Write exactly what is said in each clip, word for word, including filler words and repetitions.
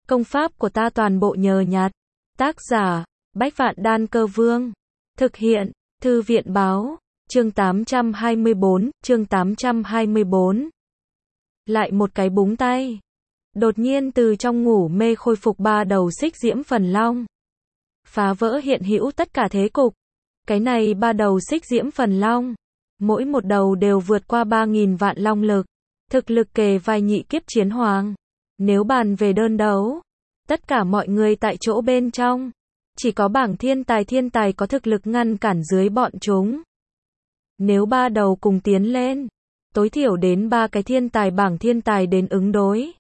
Công pháp của ta toàn bộ nhờ nhặt. Tác giả, Bách Vạn Đan Cơ Vương. Thực hiện, Thư viện Báo. Chương tám trăm hai mươi bốn, chương tám trăm hai mươi bốn. Lại một cái búng tay. Đột nhiên từ trong ngủ mê khôi phục ba đầu xích diễm phần long. Phá vỡ hiện hữu tất cả thế cục. Cái này ba đầu xích diễm phần long. Mỗi một đầu đều vượt qua ba nghìn vạn long lực. Thực lực kề vai nhị kiếp chiến hoàng. Nếu bàn về đơn đấu, tất cả mọi người tại chỗ bên trong, chỉ có bảng thiên tài thiên tài có thực lực ngăn cản dưới bọn chúng. Nếu ba đầu cùng tiến lên, tối thiểu đến ba cái thiên tài bảng thiên tài đến ứng đối.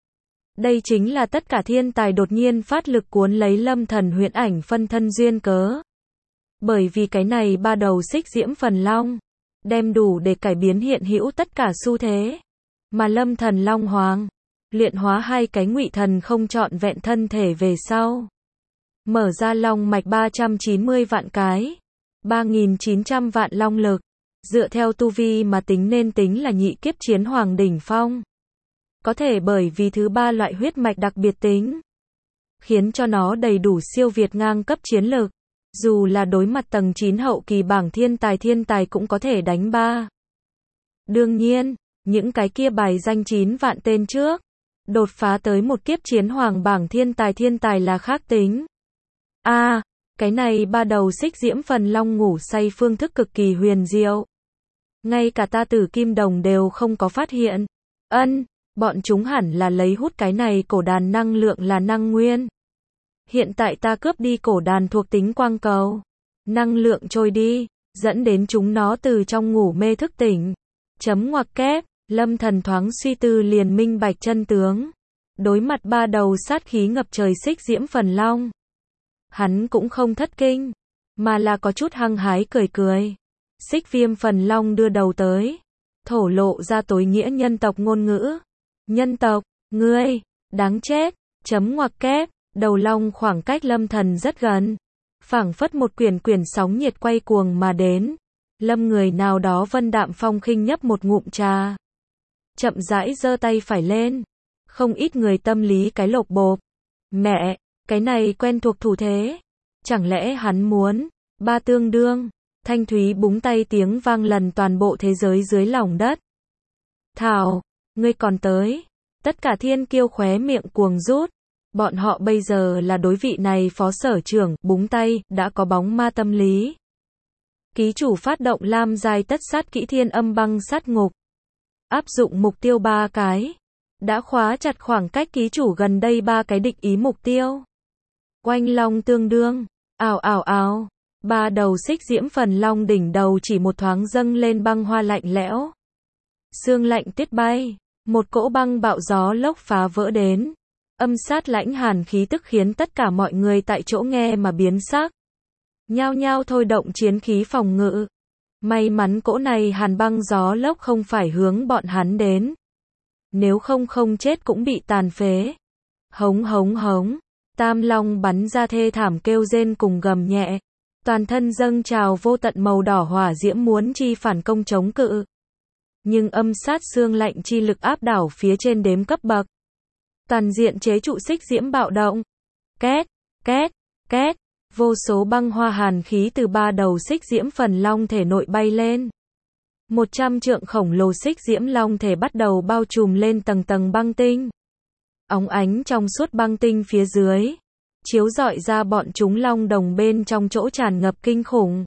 Đây chính là tất cả thiên tài đột nhiên phát lực cuốn lấy Lâm Thần huyễn ảnh phân thân duyên cớ. Bởi vì cái này ba đầu xích diễm phần long, đem đủ để cải biến hiện hữu tất cả xu thế. Mà Lâm Thần Long Hoàng, luyện hóa hai cái ngụy thần không trọn vẹn thân thể về sau. Mở ra long mạch ba trăm chín mươi vạn cái, ba nghìn chín trăm vạn long lực. Dựa theo tu vi mà tính nên tính là nhị kiếp chiến hoàng đỉnh phong. Có thể bởi vì thứ ba loại huyết mạch đặc biệt tính, khiến cho nó đầy đủ siêu việt ngang cấp chiến lực. Dù là đối mặt tầng chín hậu kỳ bảng thiên tài thiên tài cũng có thể đánh ba. Đương nhiên, những cái kia bài danh chín vạn tên trước, đột phá tới một kiếp chiến hoàng bảng thiên tài thiên tài là khác tính. A, à, cái này ba đầu xích diễm phần long ngủ say phương thức cực kỳ huyền diệu. Ngay cả ta Tử Kim Đồng đều không có phát hiện. Ân, bọn chúng hẳn là lấy hút cái này cổ đàn năng lượng là năng nguyên. Hiện tại ta cướp đi cổ đàn thuộc tính quang cầu. Năng lượng trôi đi, dẫn đến chúng nó từ trong ngủ mê thức tỉnh. Chấm ngoặc kép, Lâm Thần thoáng suy tư liền minh bạch chân tướng. Đối mặt ba đầu sát khí ngập trời xích diễm phần long, hắn cũng không thất kinh, mà là có chút hăng hái cười cười. Xích viêm phần long đưa đầu tới, thổ lộ ra tối nghĩa nhân tộc ngôn ngữ. Nhân tộc, ngươi, đáng chết, chấm ngoặc kép, đầu long khoảng cách Lâm Thần rất gần. Phảng phất một quyển quyển sóng nhiệt quay cuồng mà đến. Lâm người nào đó vân đạm phong khinh nhấp một ngụm trà. Chậm rãi giơ tay phải lên. Không ít người tâm lý cái lộc bộp. Mẹ, cái này quen thuộc thủ thế. Chẳng lẽ hắn muốn, ba tương đương. Thanh thúy búng tay tiếng vang lần toàn bộ thế giới dưới lòng đất. Thảo, ngươi còn tới. Tất cả thiên kiêu khóe miệng cuồng rút. Bọn họ bây giờ là đối vị này phó sở trưởng, búng tay, đã có bóng ma tâm lý. Ký chủ phát động lam giai tất sát kỹ thiên âm băng sát ngục. Áp dụng mục tiêu ba cái. Đã khóa chặt khoảng cách ký chủ gần đây ba cái định ý mục tiêu. Oanh long tương đương. Ào ào ào. Ba đầu xích diễm phần long đỉnh đầu chỉ một thoáng dâng lên băng hoa lạnh lẽo. Sương lạnh tuyết bay. Một cỗ băng bạo gió lốc phá vỡ đến. Âm sát lãnh hàn khí tức khiến tất cả mọi người tại chỗ nghe mà biến sắc. Nhao nhao thôi động chiến khí phòng ngự. May mắn cỗ này hàn băng gió lốc không phải hướng bọn hắn đến. Nếu không không chết cũng bị tàn phế. Hống hống hống. Tam long bắn ra thê thảm kêu rên cùng gầm nhẹ. Toàn thân dâng trào vô tận màu đỏ hỏa diễm muốn chi phản công chống cự. Nhưng âm sát xương lạnh chi lực áp đảo phía trên đếm cấp bậc. Toàn diện chế trụ xích diễm bạo động. Két, két, két. Vô số băng hoa hàn khí từ ba đầu xích diễm phần long thể nội bay lên. Một trăm trượng khổng lồ xích diễm long thể bắt đầu bao trùm lên tầng tầng băng tinh. Óng ánh trong suốt băng tinh phía dưới, chiếu rọi ra bọn chúng long đồng bên trong chỗ tràn ngập kinh khủng.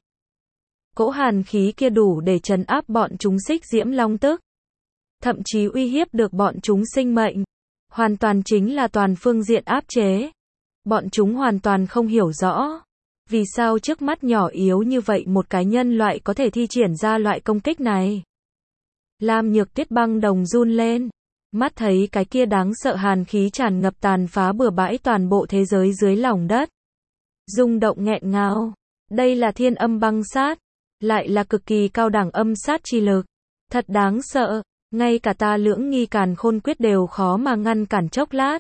Cỗ hàn khí kia đủ để trấn áp bọn chúng xích diễm long tức. Thậm chí uy hiếp được bọn chúng sinh mệnh. Hoàn toàn chính là toàn phương diện áp chế. Bọn chúng hoàn toàn không hiểu rõ. Vì sao trước mắt nhỏ yếu như vậy một cái nhân loại có thể thi triển ra loại công kích này. Lam Nhược Tuyết băng đồng run lên. Mắt thấy cái kia đáng sợ hàn khí tràn ngập tàn phá bừa bãi toàn bộ thế giới dưới lòng đất. Rung động nghẹn ngào. Đây là thiên âm băng sát. Lại là cực kỳ cao đẳng âm sát chi lực. Thật đáng sợ. Ngay cả ta Lưỡng Nghi Càn Khôn Quyết đều khó mà ngăn cản chốc lát.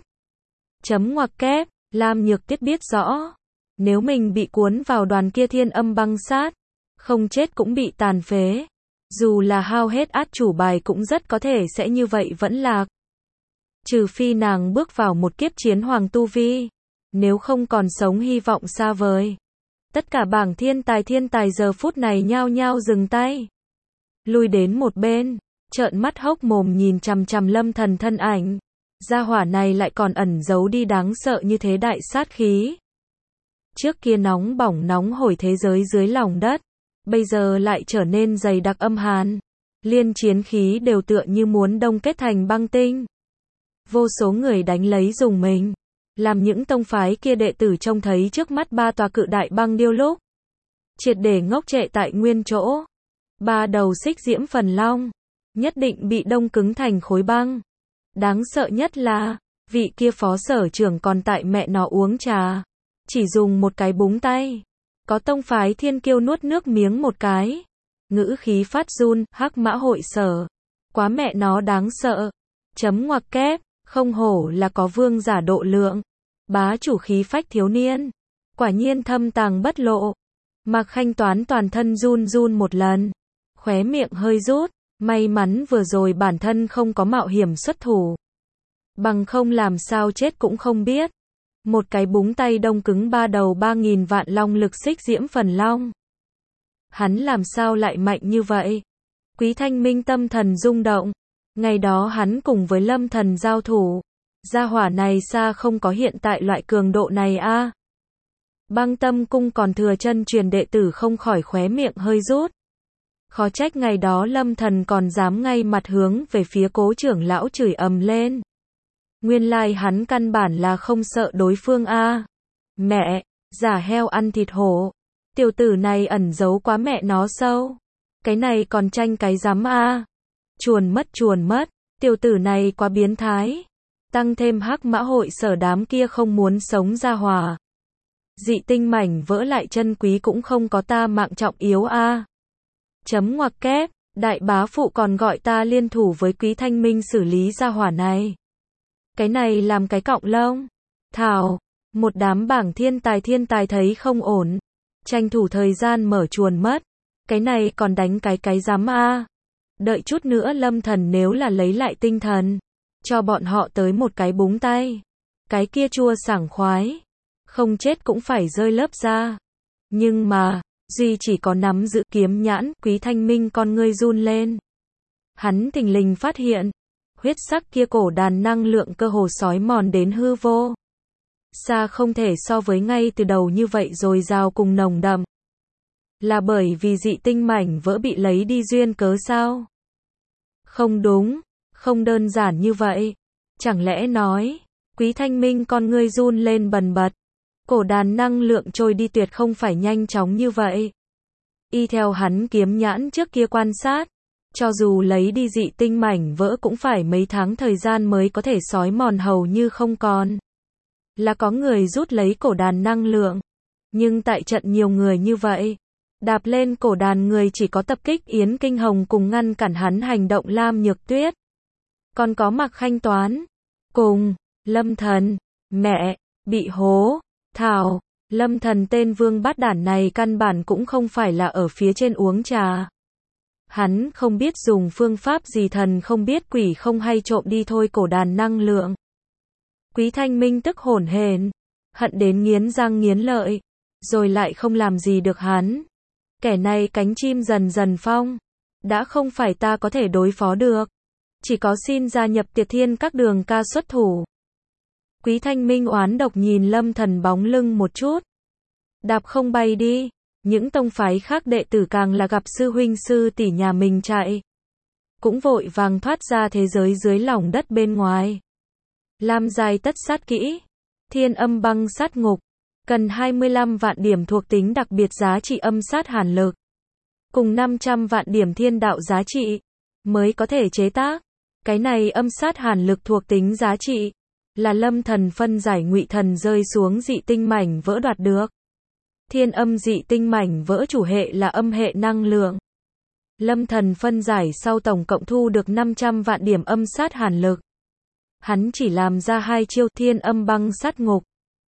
Chấm ngoặc kép, Lam Nhược Tuyết biết rõ. Nếu mình bị cuốn vào đoàn kia thiên âm băng sát, không chết cũng bị tàn phế. Dù là hao hết át chủ bài cũng rất có thể sẽ như vậy vẫn lạc. Trừ phi nàng bước vào một kiếp chiến hoàng tu vi, nếu không còn sống hy vọng xa vời. Tất cả bảng thiên tài thiên tài giờ phút này nhao nhao dừng tay, lui đến một bên, trợn mắt hốc mồm nhìn chằm chằm Lâm Thần thân ảnh. Gia hỏa này lại còn ẩn giấu đi đáng sợ như thế đại sát khí. Trước kia nóng bỏng nóng hổi thế giới dưới lòng đất, bây giờ lại trở nên dày đặc âm hàn. Liên chiến khí đều tựa như muốn đông kết thành băng tinh. Vô số người đánh lấy dùng mình, làm những tông phái kia đệ tử trông thấy trước mắt ba tòa cự đại băng điêu lúc, triệt để ngốc trệ tại nguyên chỗ. Ba đầu xích diễm phần long, nhất định bị đông cứng thành khối băng. Đáng sợ nhất là, vị kia phó sở trưởng còn tại mẹ nó uống trà, chỉ dùng một cái búng tay. Có tông phái thiên kiêu nuốt nước miếng một cái, ngữ khí phát run. Hắc Mã Hội Sở, quá mẹ nó đáng sợ. Chấm ngoặc kép, không hổ là có vương giả độ lượng, bá chủ khí phách thiếu niên, quả nhiên thâm tàng bất lộ. Mạc Khanh Toán toàn thân run run một lần, khóe miệng hơi rút, may mắn vừa rồi bản thân không có mạo hiểm xuất thủ, bằng không làm sao chết cũng không biết. Một cái búng tay đông cứng ba đầu ba nghìn vạn long lực xích diễm phần long. Hắn làm sao lại mạnh như vậy? Quý Thanh Minh tâm thần rung động. Ngày đó hắn cùng với Lâm Thần giao thủ, gia hỏa này xa không có hiện tại loại cường độ này a. À. Băng Tâm Cung còn thừa chân truyền đệ tử không khỏi khóe miệng hơi rút. Khó trách ngày đó Lâm Thần còn dám ngay mặt hướng về phía Cố trưởng lão chửi ầm lên. Nguyên lai hắn căn bản là không sợ đối phương a. À. Mẹ, giả heo ăn thịt hổ. Tiểu tử này ẩn giấu quá mẹ nó sâu. Cái này còn tranh cái rắm a. À. Chuồn mất chuồn mất, tiểu tử này quá biến thái. Tăng thêm Hắc Mã Hội Sở đám kia không muốn sống ra hỏa. Dị tinh mảnh vỡ lại chân quý cũng không có ta mạng trọng yếu a. À. Chấm ngoặc kép, đại bá phụ còn gọi ta liên thủ với Quý Thanh Minh xử lý ra hỏa này. Cái này làm cái cọng lông. Thảo, một đám bảng thiên tài thiên tài thấy không ổn, tranh thủ thời gian mở chuồn mất. Cái này còn đánh cái cái rắm a. À. Đợi chút nữa Lâm Thần nếu là lấy lại tinh thần, cho bọn họ tới một cái búng tay. Cái kia chua sảng khoái, không chết cũng phải rơi lớp ra. Nhưng mà, duy chỉ có nắm giữ kiếm nhãn, Quý Thanh Minh con ngươi run lên. Hắn thình lình phát hiện, huyết sắc kia cổ đàn năng lượng cơ hồ sói mòn đến hư vô. Xa không thể so với ngay từ đầu như vậy rồi dào cùng nồng đậm. Là bởi vì dị tinh mảnh vỡ bị lấy đi duyên cớ sao? Không đúng, không đơn giản như vậy. Chẳng lẽ nói, Quý Thanh Minh con ngươi run lên bần bật. Cổ đàn năng lượng trôi đi tuyệt không phải nhanh chóng như vậy. Y theo hắn kiếm nhãn trước kia quan sát, cho dù lấy đi dị tinh mảnh vỡ cũng phải mấy tháng thời gian mới có thể xói mòn hầu như không còn. Là có người rút lấy cổ đàn năng lượng, nhưng tại trận nhiều người như vậy, đạp lên cổ đàn người chỉ có tập kích Yến Kinh Hồng cùng ngăn cản hắn hành động Lam Nhược Tuyết. Còn có Mạc Khanh Toán, cùng Lâm Thần, mẹ, bị hố. Thảo, Lâm Thần tên vương bát đản này căn bản cũng không phải là ở phía trên uống trà. Hắn không biết dùng phương pháp gì thần không biết quỷ không hay trộm đi thôi cổ đàn năng lượng. Quý Thanh Minh tức hổn hển, hận đến nghiến răng nghiến lợi, rồi lại không làm gì được hắn. Kẻ này cánh chim dần dần phong, đã không phải ta có thể đối phó được. Chỉ có xin gia nhập Tiệt Thiên các đường ca xuất thủ. Quý Thanh Minh oán độc nhìn Lâm Thần bóng lưng một chút. Đạp không bay đi, những tông phái khác đệ tử càng là gặp sư huynh sư tỷ nhà mình chạy. Cũng vội vàng thoát ra thế giới dưới lòng đất bên ngoài. Lam giai tất sát kỹ, Thiên Âm Băng Sát Ngục, cần hai mươi lăm vạn điểm thuộc tính đặc biệt giá trị âm sát hàn lực, cùng năm trăm vạn điểm thiên đạo giá trị, mới có thể chế tác. Cái này âm sát hàn lực thuộc tính giá trị, là Lâm Thần phân giải ngụy thần rơi xuống dị tinh mảnh vỡ đoạt được. Thiên âm dị tinh mảnh vỡ chủ hệ là âm hệ năng lượng. Lâm Thần phân giải sau tổng cộng thu được năm trăm vạn điểm âm sát hàn lực. Hắn chỉ làm ra hai chiêu Thiên Âm Băng Sát Ngục.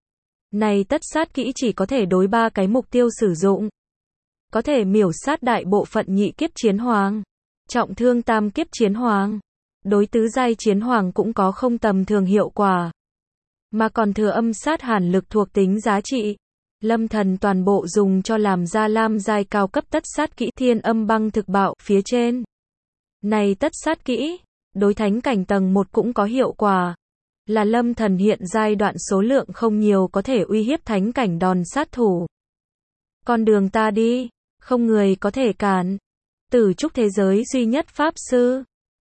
Này tất sát kỹ chỉ có thể đối ba cái mục tiêu sử dụng. Có thể miểu sát đại bộ phận nhị kiếp chiến hoàng, trọng thương tam kiếp chiến hoàng, đối tứ giai chiến hoàng cũng có không tầm thường hiệu quả. Mà còn thừa âm sát hàn lực thuộc tính giá trị. Lâm thần toàn bộ dùng cho làm ra lam giai cao cấp tất sát kỹ thiên âm băng thực bạo phía trên. Này tất sát kỹ, đối thánh cảnh tầng một cũng có hiệu quả. Là lâm thần hiện giai đoạn số lượng không nhiều có thể uy hiếp thánh cảnh đòn sát thủ. Con đường ta đi, không người có thể cản. Tử trúc thế giới duy nhất pháp sư.